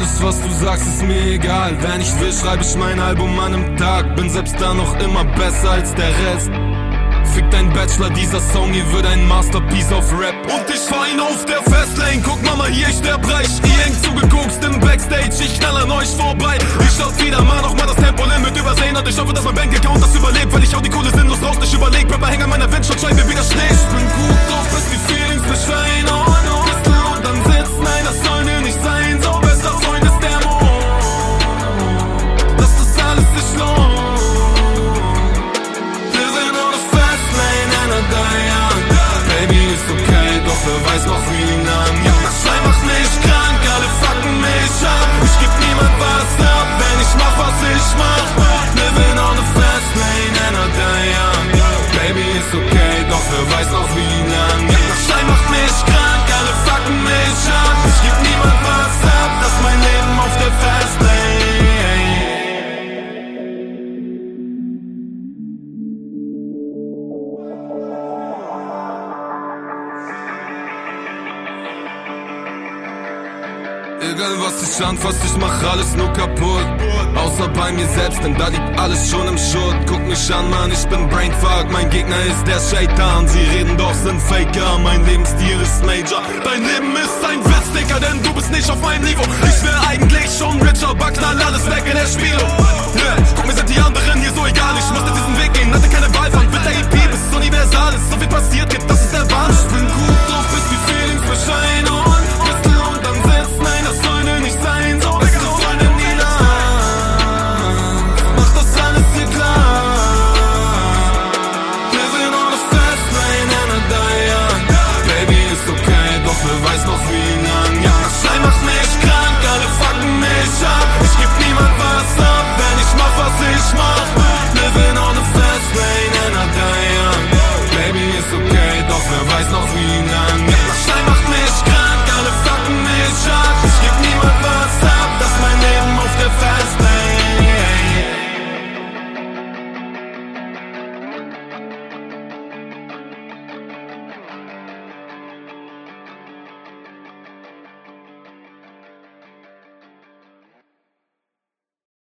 Alles was du sagst ist mir egal. Wenn ich will, schreibe ich mein Album an einem Tag. Bin selbst da noch immer besser als der Rest. Fick dein Bachelor, dieser Song hier wird ein Masterpiece auf Rap. Und ich fahr ihn auf der Fastlane. Guck Mama, hier ich sterb reich. Ihr hängt zugeguckt im Backstage, ich knall an euch vorbei. Ich schaut wieder mal noch mal das Tempolimit übersehen. Und ich hoffe, dass mein Bankaccount das überlebt, weil ich auch die Kohle sinnlos raus nicht überleg. Rapper hängen an meiner Windschutzscheibe wie der Schnee. Ich bin gut drauf, bis die Feelings beschreien. Oh no, und dann sitzt, nein, das sollte nicht sein. So besser Freund ist der Mond, dass das alles sich lohnt. Baby ist okay, doch wer weiß noch wie lang. Ja, das Schleim macht mich krank, alle fucken mich ab. Ich geb niemand was ab, wenn ich mach, was ich mach. Living on the fast lane, another young. Baby ist okay, doch wer weiß noch wie lang. Ja, das Schleim macht mich krank, alle fucken mich ab. Ich geb niemand was ab, das ist mein Leben auf der Fast Lane. Egal was ich anfass, ich mach alles nur kaputt. Außer bei mir selbst, denn da liegt alles schon im Schutt. Guck mich an, Mann, ich bin Brainfuck. Mein Gegner ist der Shaitan. Sie reden doch, sind Faker. Mein Lebensstil ist Major. Dein Leben ist ein Witz, Dicker, denn du bist nicht auf meinem Niveau. Ich wär eigentlich schon richer, aber knall alles weg in der Spielo. Yeah. Guck, mir sind die anderen hier so egal. Ich musste diesen Weg gehen, hatte keine Wahl von mit der EP bis universal ist. So viel passiert gibt, das ist der Wahnsinn. Ich bin gut drauf, bis die Feelings bescheiden. Und dann sitzt, nein, das sollte nicht sein. So bist du Freunde nie lang. Mach das alles dir klar. Living on a fast lane, another young. Baby ist okay, doch wer weiß noch wie lang. Ja, das Schleim macht mich krank, alle fucken mich ab. Ich geb niemand was ab, wenn ich mach, was ich mach. Living on a fast lane, another young. Baby ist okay, doch wer weiß noch wie lang.